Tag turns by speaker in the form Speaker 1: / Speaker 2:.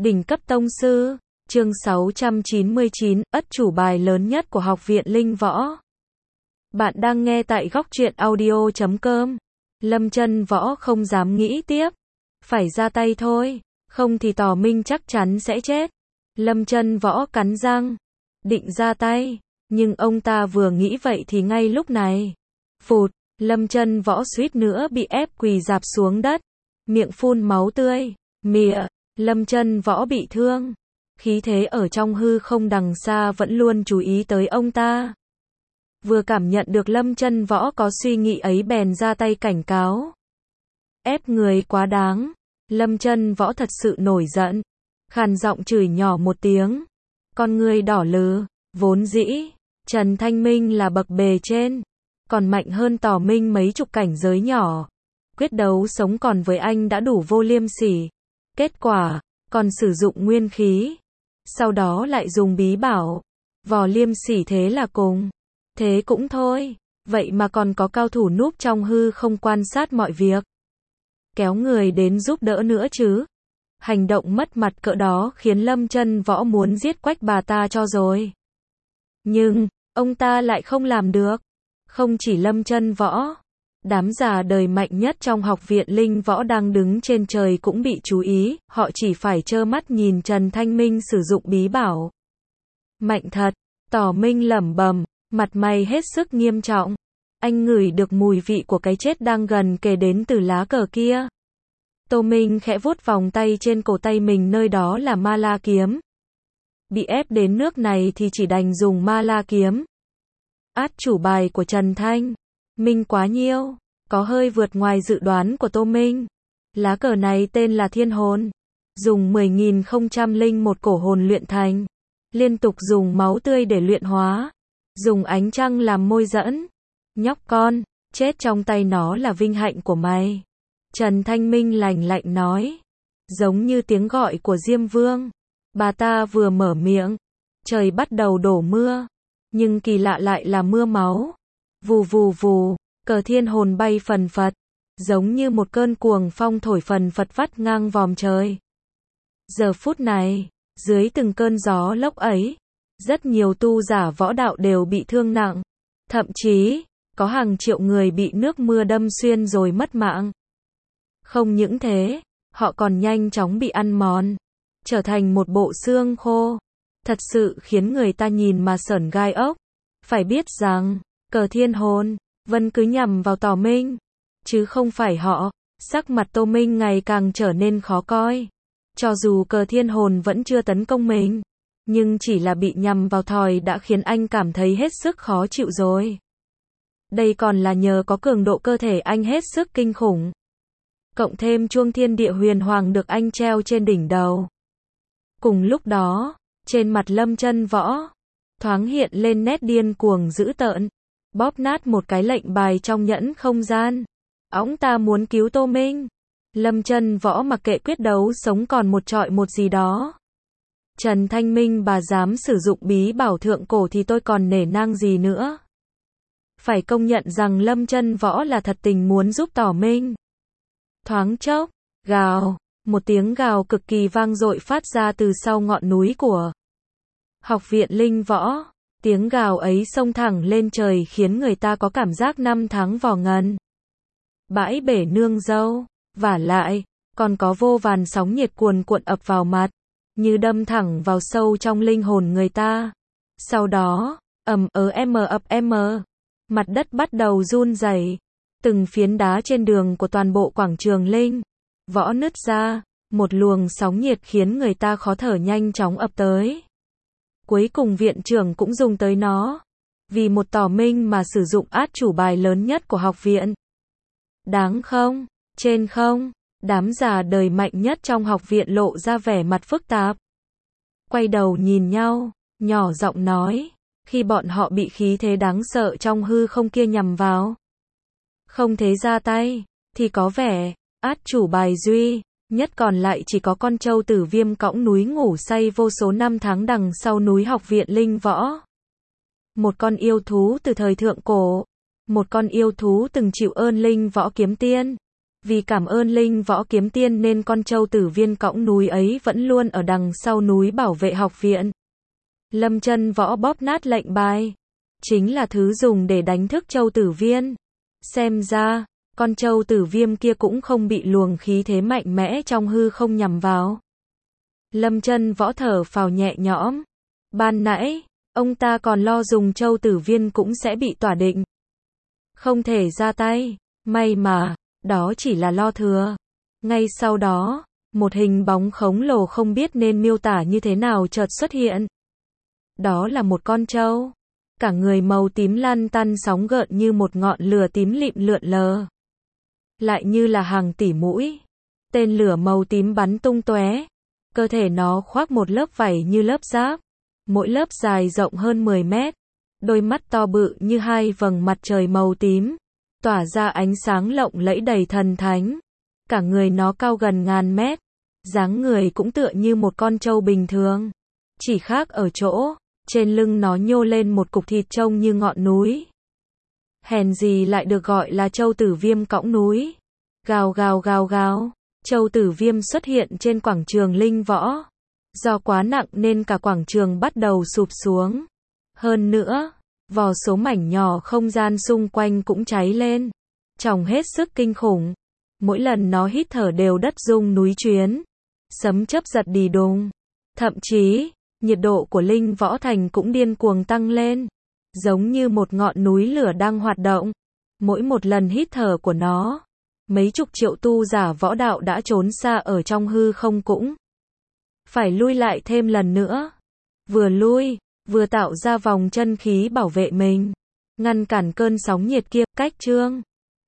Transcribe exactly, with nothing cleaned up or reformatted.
Speaker 1: Đỉnh cấp tông sư, chương sáu trăm chín mươi chín, ất chủ bài lớn nhất của Học viện Linh Võ. Bạn đang nghe tại góc truyện audio chấm com. Lâm Chân Võ không dám nghĩ tiếp. Phải ra tay thôi, không thì Tỏ Minh chắc chắn sẽ chết. Lâm Chân Võ cắn răng, định ra tay, nhưng ông ta vừa nghĩ vậy thì ngay lúc này, phụt, Lâm Chân Võ suýt nữa bị ép quỳ rạp xuống đất, miệng phun máu tươi, mịa, Lâm Chân Võ bị thương. Khí thế ở trong hư không đằng xa vẫn luôn chú ý tới ông ta. Vừa cảm nhận được Lâm Chân Võ có suy nghĩ ấy bèn ra tay cảnh cáo. Ép người quá đáng. Lâm Chân Võ thật sự nổi giận, khàn giọng chửi nhỏ một tiếng. Con người đỏ lừ, vốn dĩ, Trần Thanh Minh là bậc bề trên, còn mạnh hơn Tỏ Minh mấy chục cảnh giới nhỏ. Quyết đấu sống còn với anh đã đủ vô liêm sỉ. Kết quả, còn sử dụng nguyên khí. Sau đó lại dùng bí bảo. Vò liêm sỉ thế là cùng. Thế cũng thôi. Vậy mà còn có cao thủ núp trong hư không quan sát mọi việc. Kéo người đến giúp đỡ nữa chứ. Hành động mất mặt cỡ đó khiến Lâm Chân Võ muốn giết quách bà ta cho rồi. Nhưng, ông ta lại không làm được. Không chỉ Lâm Chân Võ, đám già đời mạnh nhất trong Học viện Linh Võ đang đứng trên trời cũng bị chú ý, họ chỉ phải trơ mắt nhìn Trần Thanh Minh sử dụng bí bảo. Mạnh thật, Tỏ Minh lẩm bẩm, mặt mày hết sức nghiêm trọng. Anh ngửi được mùi vị của cái chết đang gần kề đến từ lá cờ kia. Tô Minh khẽ vuốt vòng tay trên cổ tay mình, nơi đó là Ma La kiếm. Bị ép đến nước này thì chỉ đành dùng Ma La kiếm. Át chủ bài của Trần Thanh Minh quá nhiêu, có hơi vượt ngoài dự đoán của Tô Minh. Lá cờ này tên là Thiên Hồn, dùng mười nghìn không trăm lẻ một cổ hồn luyện thành, liên tục dùng máu tươi để luyện hóa, dùng ánh trăng làm môi dẫn. Nhóc con, chết trong tay nó là vinh hạnh của mày. Trần Thanh Minh lạnh lạnh nói, giống như tiếng gọi của Diêm Vương. Bà ta vừa mở miệng, trời bắt đầu đổ mưa, nhưng kỳ lạ lại là mưa máu. Vù vù vù, cờ Thiên Hồn bay phần phật, giống như một cơn cuồng phong thổi phần phật vắt ngang vòm trời. Giờ phút này, dưới từng cơn gió lốc ấy, rất nhiều tu giả võ đạo đều bị thương nặng, thậm chí có hàng triệu người bị nước mưa đâm xuyên rồi mất mạng. Không những thế, họ còn nhanh chóng bị ăn mòn, trở thành một bộ xương khô. Thật sự khiến người ta nhìn mà sởn gai ốc. Phải biết rằng, cờ Thiên Hồn vẫn cứ nhằm vào Tỏ Minh, chứ không phải họ. Sắc mặt Tô Minh ngày càng trở nên khó coi. Cho dù cờ Thiên Hồn vẫn chưa tấn công mình, nhưng chỉ là bị nhằm vào thòi đã khiến anh cảm thấy hết sức khó chịu rồi. Đây còn là nhờ có cường độ cơ thể anh hết sức kinh khủng. Cộng thêm chuông thiên địa huyền hoàng được anh treo trên đỉnh đầu. Cùng lúc đó, trên mặt Lâm Chân Võ thoáng hiện lên nét điên cuồng dữ tợn, bóp nát một cái lệnh bài trong nhẫn không gian. Ông ta muốn cứu Tô Minh. Lâm Chân Võ mặc kệ quyết đấu sống còn một trọi một gì đó. Trần Thanh Minh bà dám sử dụng bí bảo thượng cổ thì tôi còn nể nang gì nữa. Phải công nhận rằng Lâm Chân Võ là thật tình muốn giúp Tỏ Minh. Thoáng chốc, gào, một tiếng gào cực kỳ vang dội phát ra từ sau ngọn núi của Học viện Linh Võ. Tiếng gào ấy xông thẳng lên trời khiến người ta có cảm giác năm tháng vò ngần. Bãi bể nương dâu, vả lại, còn có vô vàn sóng nhiệt cuồn cuộn ập vào mặt, như đâm thẳng vào sâu trong linh hồn người ta. Sau đó, ầm ớ em ập em, mặt đất bắt đầu run rẩy, từng phiến đá trên đường của toàn bộ quảng trường Linh Võ nứt ra, một luồng sóng nhiệt khiến người ta khó thở nhanh chóng ập tới. Cuối cùng viện trưởng cũng dùng tới nó, vì một Tỏ Minh mà sử dụng át chủ bài lớn nhất của học viện. Đáng không? Trên không, đám già đời mạnh nhất trong học viện lộ ra vẻ mặt phức tạp. Quay đầu nhìn nhau, nhỏ giọng nói, khi bọn họ bị khí thế đáng sợ trong hư không kia nhằm vào, không thế ra tay, thì có vẻ, át chủ bài duy nhất còn lại chỉ có con trâu Tử Viêm cõng núi ngủ say vô số năm tháng đằng sau núi Học viện Linh Võ. Một con yêu thú từ thời thượng cổ, một con yêu thú từng chịu ơn Linh Võ kiếm tiên, Vì cảm ơn Linh Võ Kiếm Tiên nên con trâu tử viên cõng núi ấy vẫn luôn ở đằng sau núi bảo vệ học viện. Lâm Chân Võ bóp nát lệnh bài, chính là thứ dùng để đánh thức trâu tử viên. Xem ra, con trâu tử viêm kia cũng không bị luồng khí thế mạnh mẽ trong hư không nhằm vào. Lâm Chân Võ thở phào nhẹ nhõm. Ban nãy, ông ta còn lo dùng trâu tử viên cũng sẽ bị tỏa định, không thể ra tay. May mà, đó chỉ là lo thừa. Ngay sau đó, một hình bóng khổng lồ không biết nên miêu tả như thế nào chợt xuất hiện. Đó là một con trâu, cả người màu tím lăn tăn sóng gợn như một ngọn lửa tím lịm lượn lờ, lại như là hàng tỷ mũi tên lửa màu tím bắn tung tóe. Cơ thể nó khoác một lớp vảy như lớp giáp, mỗi lớp dài rộng hơn mười mét, đôi mắt to bự như hai vầng mặt trời màu tím, tỏa ra ánh sáng lộng lẫy đầy thần thánh. Cả người nó cao gần ngàn mét, dáng người cũng tựa như một con trâu bình thường, chỉ khác ở chỗ, trên lưng nó nhô lên một cục thịt trông như ngọn núi. Hèn gì lại được gọi là trâu tử viêm cõng núi. Gào gào gào gào, trâu tử viêm xuất hiện trên quảng trường Linh Võ. Do quá nặng nên cả quảng trường bắt đầu sụp xuống. Hơn nữa, vô số mảnh nhỏ không gian xung quanh cũng cháy lên, trông hết sức kinh khủng. Mỗi lần nó hít thở đều đất rung núi chuyến, sấm chớp giật đì đùng. Thậm chí, nhiệt độ của Linh Võ Thành cũng điên cuồng tăng lên, giống như một ngọn núi lửa đang hoạt động. Mỗi một lần hít thở của nó, mấy chục triệu tu giả võ đạo đã trốn xa ở trong hư không cũng phải lui lại thêm lần nữa. Vừa lui, vừa tạo ra vòng chân khí bảo vệ mình, ngăn cản cơn sóng nhiệt kia. Cách chương